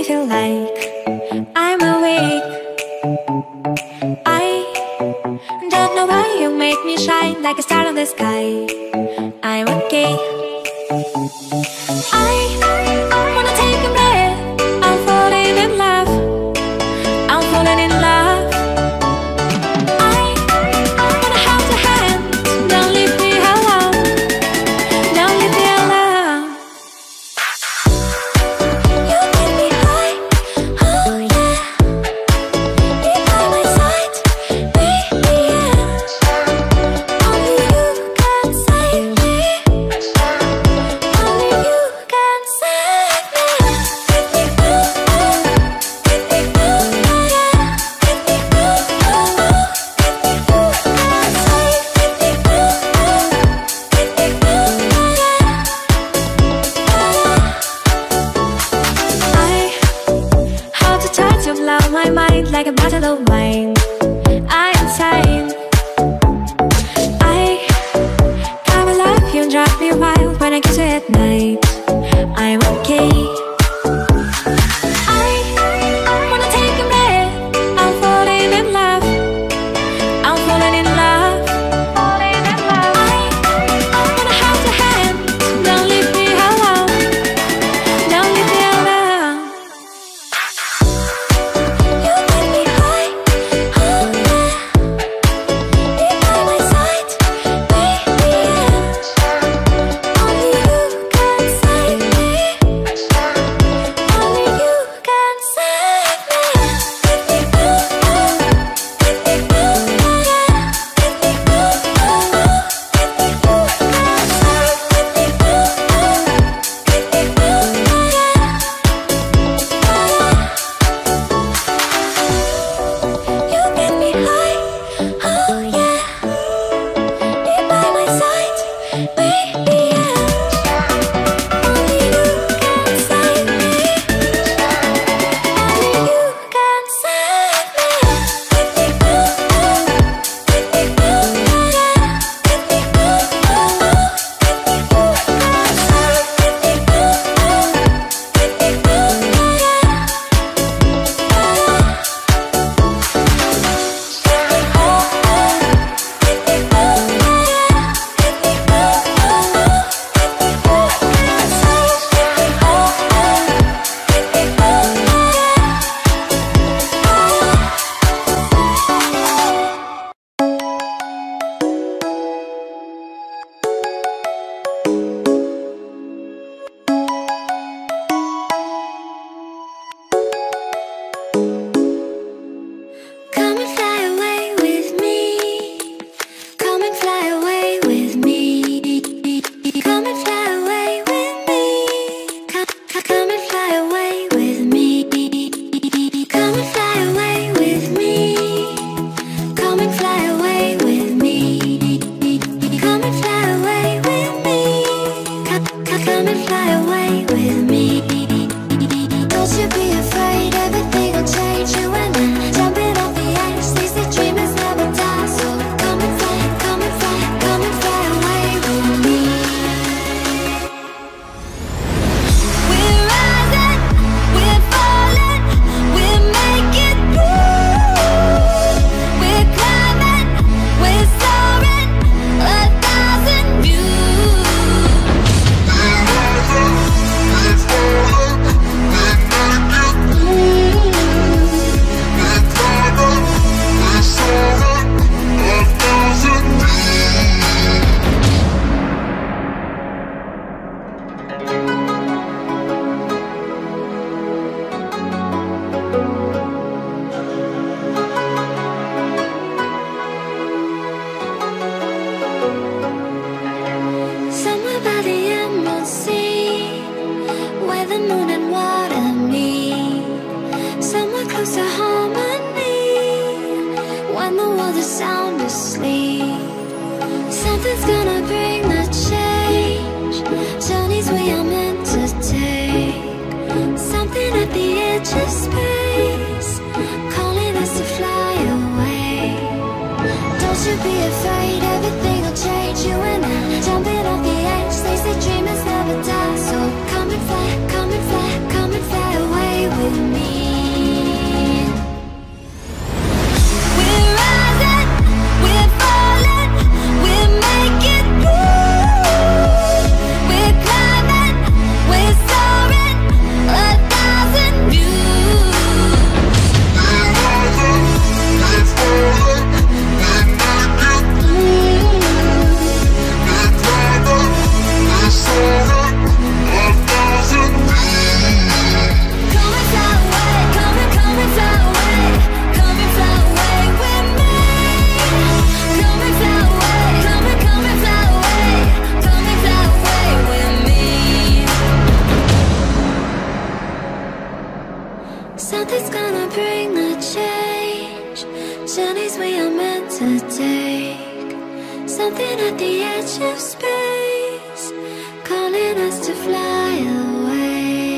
feel like I'm awake. I don't know why you make me shine like a star in the sky. I'm okay. I wanna take a breath. I'm falling in love. I'm falling in love. I wanna hold your hand. Don't leave me alone. Don't leave me alone. You make me high. Oh yeah. You're by my side. Baby, yeah. Only you can save me. Only you can save me. I hold the touch of love, my mind like a bottle of wine. I'm insane. I come alive, you drive me wild when I kiss you at night. I'm okay. I wanna take a breath. I'm falling in love. I'm falling in love. I wanna hold your hand. Don't leave me alone. Don't leave me alone. You make me high. Oh yeah. You're by my side. Baby, yeah. Only you can save me. Only you can save me. You make me high. Oh yeah. You're by my side. Baby, yeah. Only you can save me. Only you can save me. Come and fly away with me. Come and fly away with me. Come and fly away with me. Come and fly away with me. Come and fly away with me. Come and fly away with me. Come and fly away with me. Come and fly away with me. Don't you be afraid, everything will change. You and I jumping off the edge. They say dreamers never die, so come and fly, come and fly, come and fly away with me. We're rising, we're falling, we're making through. We're climbing, we're soaring, 1,000 views. We're rising, we're falling, we're making through. We're climbing, we're soaring, 1,000 Somewhere by the emerald sea, where the moon and water meet. Somewhere close to harmony, when the world is sound asleep. Something's gonna bring the change, journeys we are meant to take. Something at the edge of space, calling us to fly away. Don't you be afraid, everything will change. You and I jumping off the edge. They say dreamers never die, so come and fly, come and fly, come and fly away with me. journeys we are meant to take. Something at the edge of space, calling us to fly away.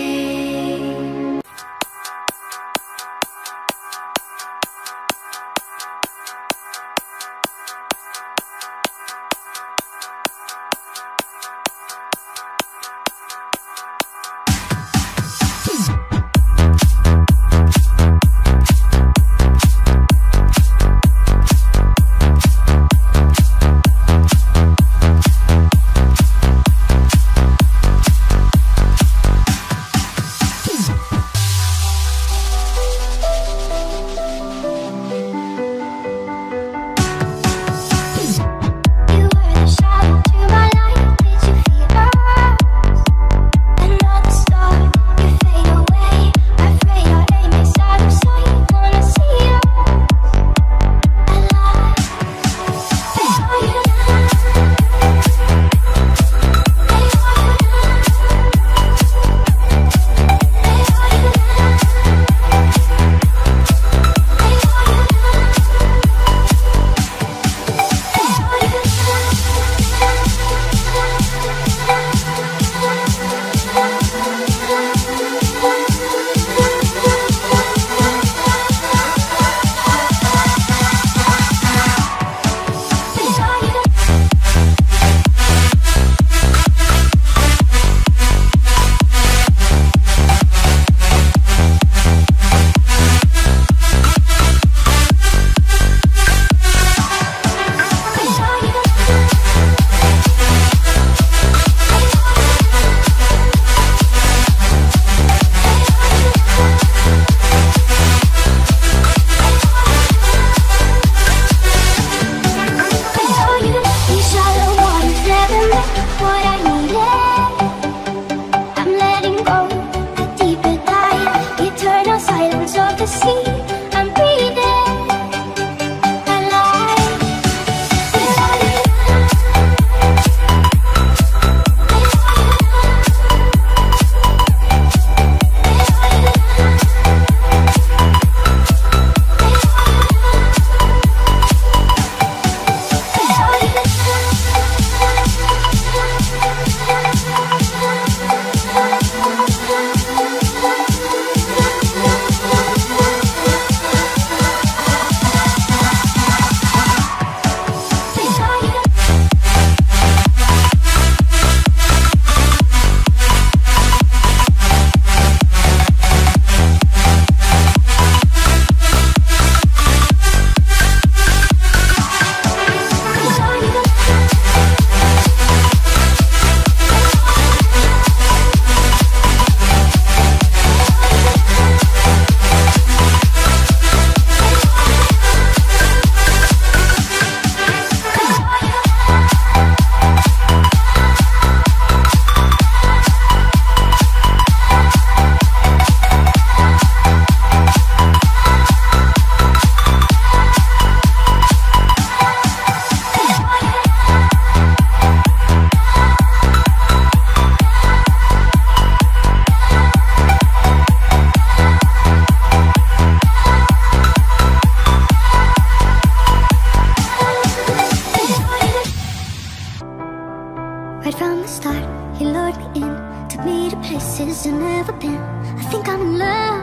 Right from the start, he lured me in, took me to places I've never been. I think I'm in love,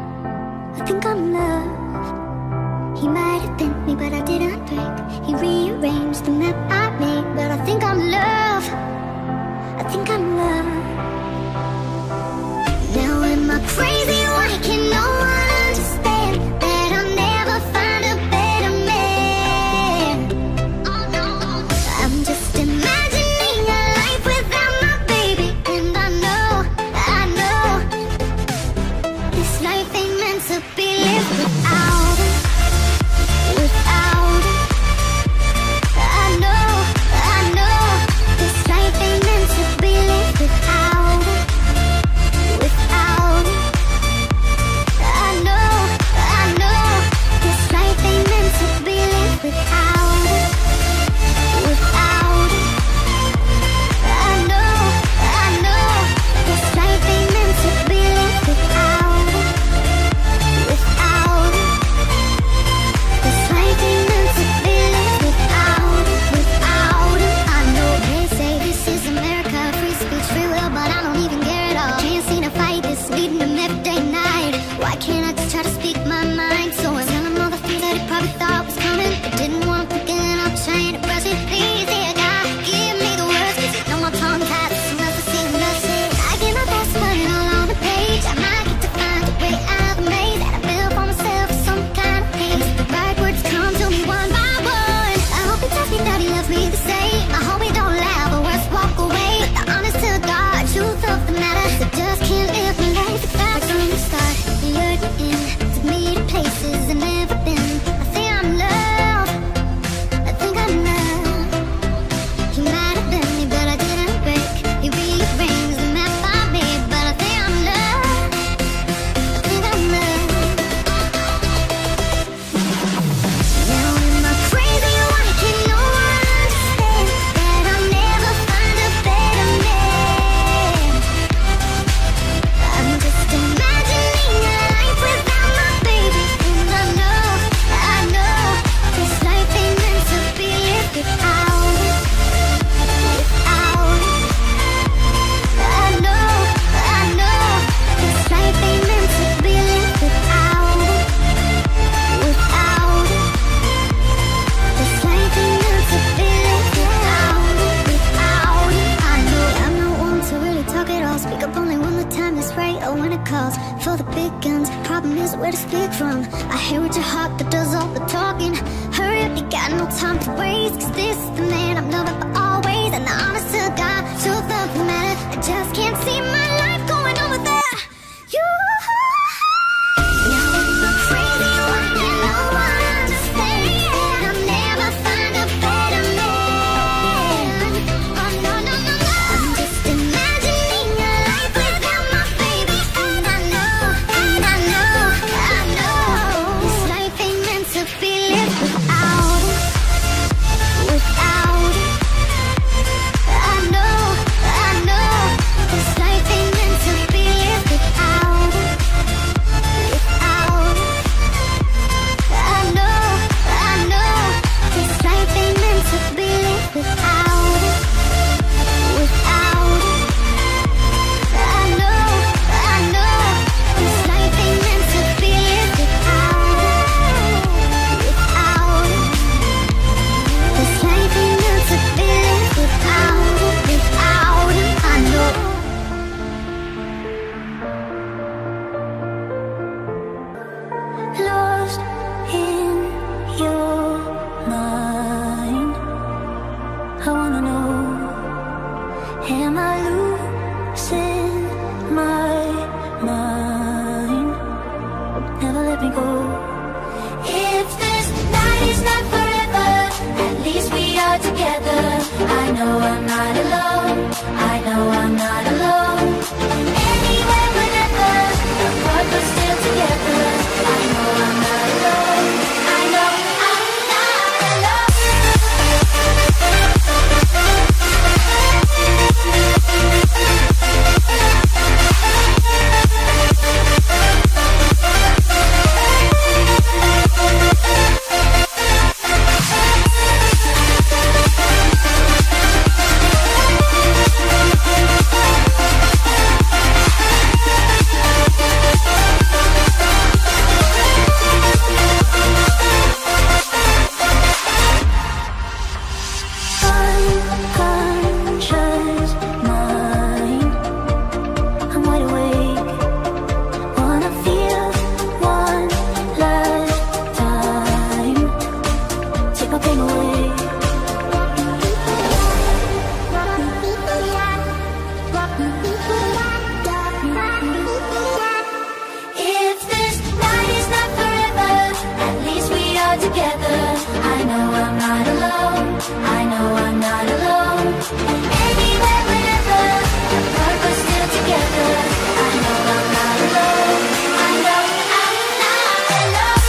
I think I'm in love. He might have bent me, but I didn't break. He rearranged the map I made, but I think I'm in love, I think I'm in love. Now am I crazy? Why can no one understand that I'll never find a better man? I'm just imagining a life without my baby, and I know this life ain't meant to be lived without him, without him. I know this life ain't meant to be lived without him, without him. time to waste, 'cause this is the man I'm loving for always. And the honest to God, truth of the matter, I just can't see my life going on without you. Now I'm crazy, why can no one understand? I'll never find a better man. Oh no, no, no, no. I'm just imagining a life without my baby. And I know, and I know, I know this life ain't meant to be lived without him. Without him. I know this life ain't meant to be lived without him. Without him. I know this life ain't meant to be lived without him. Without him. I know this life ain't meant to be lived without him. Without him. This life ain't meant to be lived without him. Without him. I know. Lost in your mind, I wanna know, am I losing my mind? Never let me go. If this night is not forever, at least we are together. I know I'm not alone. I know I'm not alone. Anywhere, whenever, apart but still together. I know I'm not alone. I know I'm not alone. Unconscious mind, I'm wide awake. Wanna feel one last time. Take my pain away. If this night is not forever, at least we are together. I know I'm not alone. I know I'm not alone. Anywhere, whenever, apart but still together. I know I'm not alone. I know I'm not alone.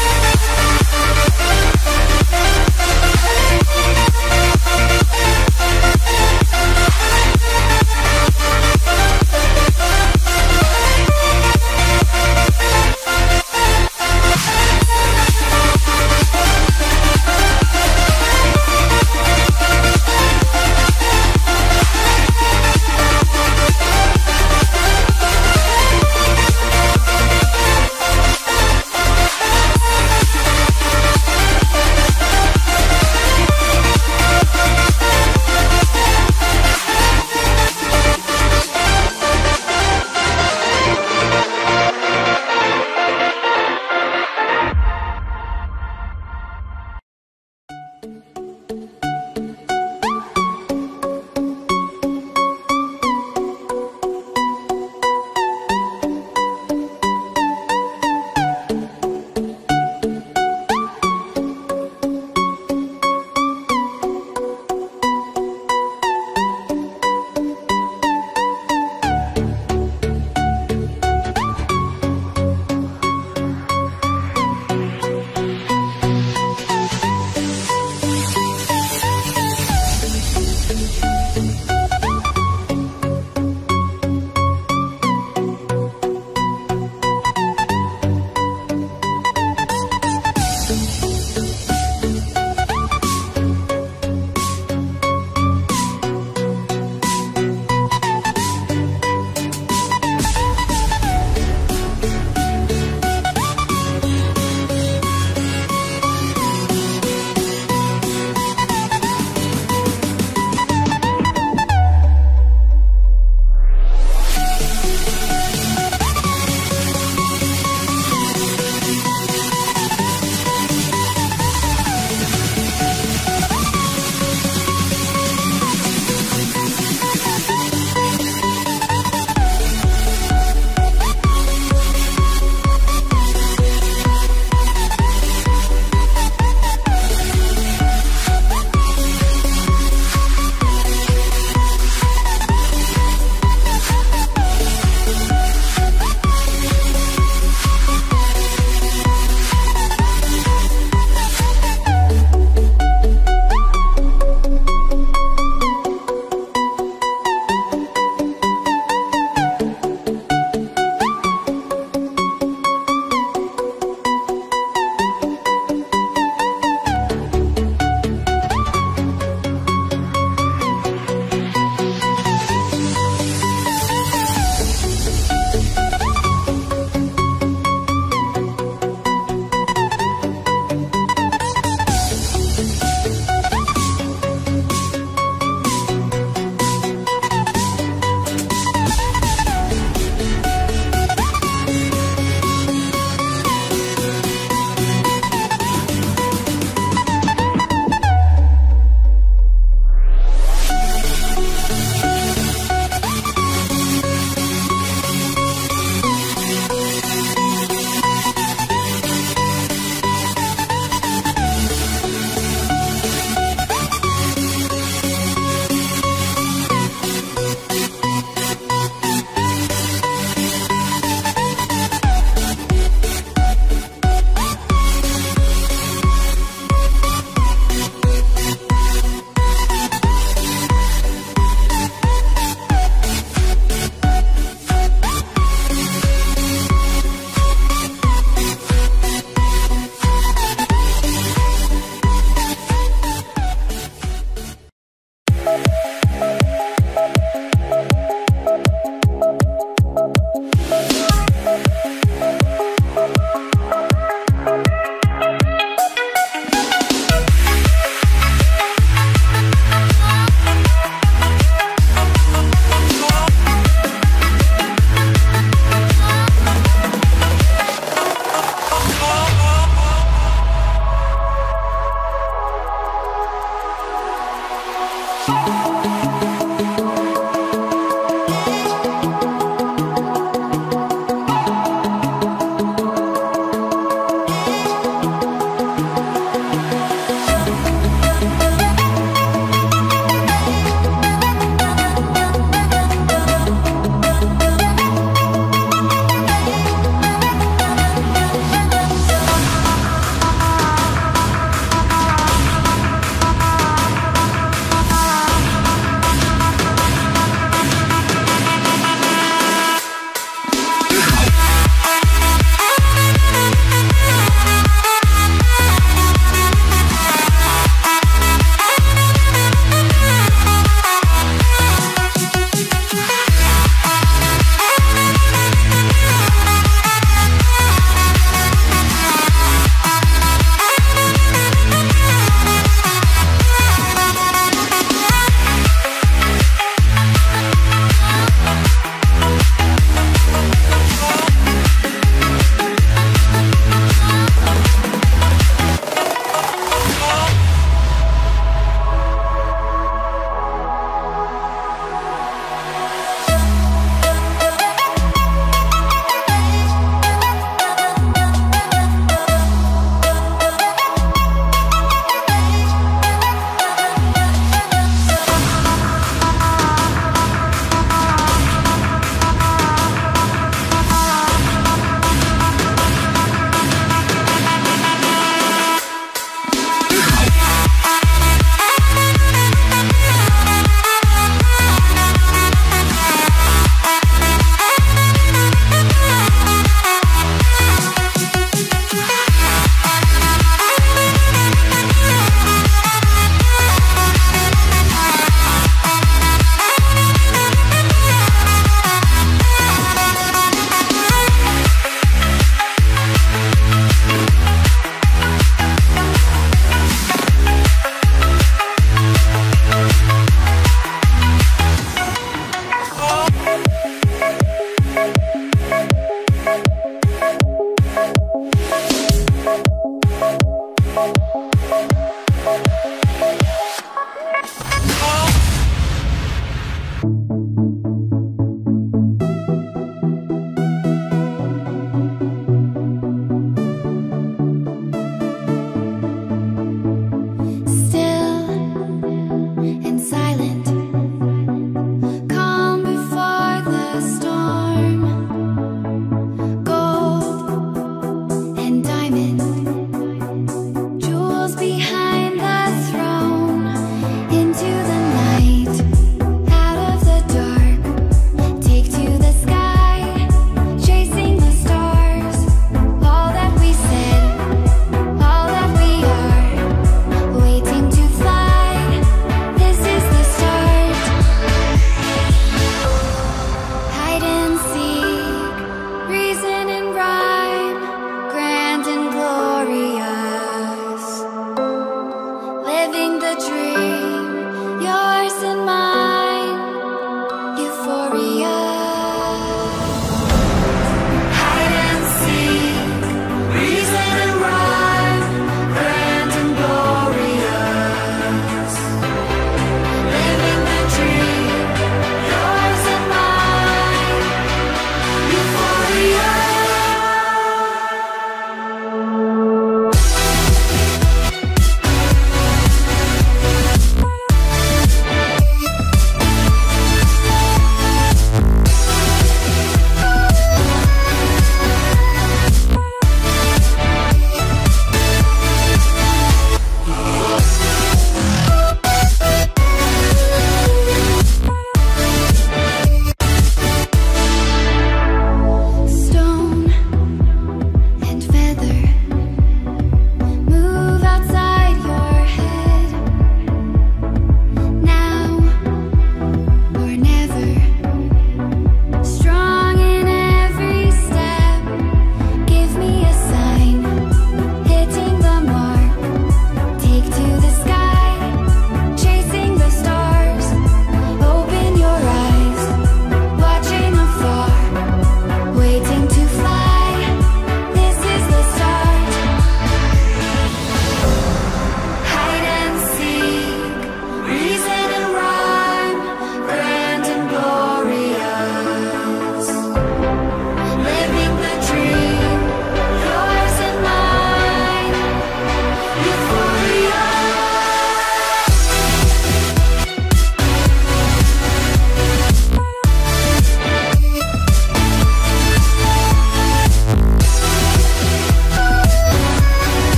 Reason and rhyme, grand and glorious.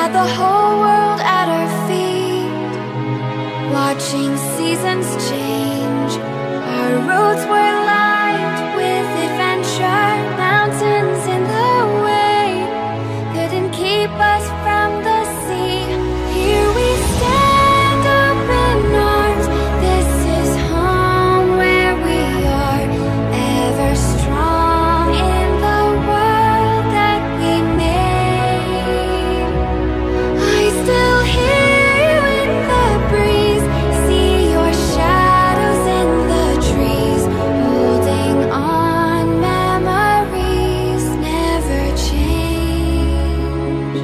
had the whole world at our feet, watching seasons change. Our roads were lined with adventure, mountains in the way couldn't keep us from the sea. Here we stand, open arms. This is home where we are, ever strong in the world that we made. I still hear you in the breeze, see your shadows in the trees, holding on, memories never change.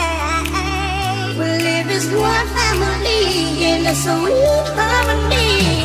One family in a sweet harmony.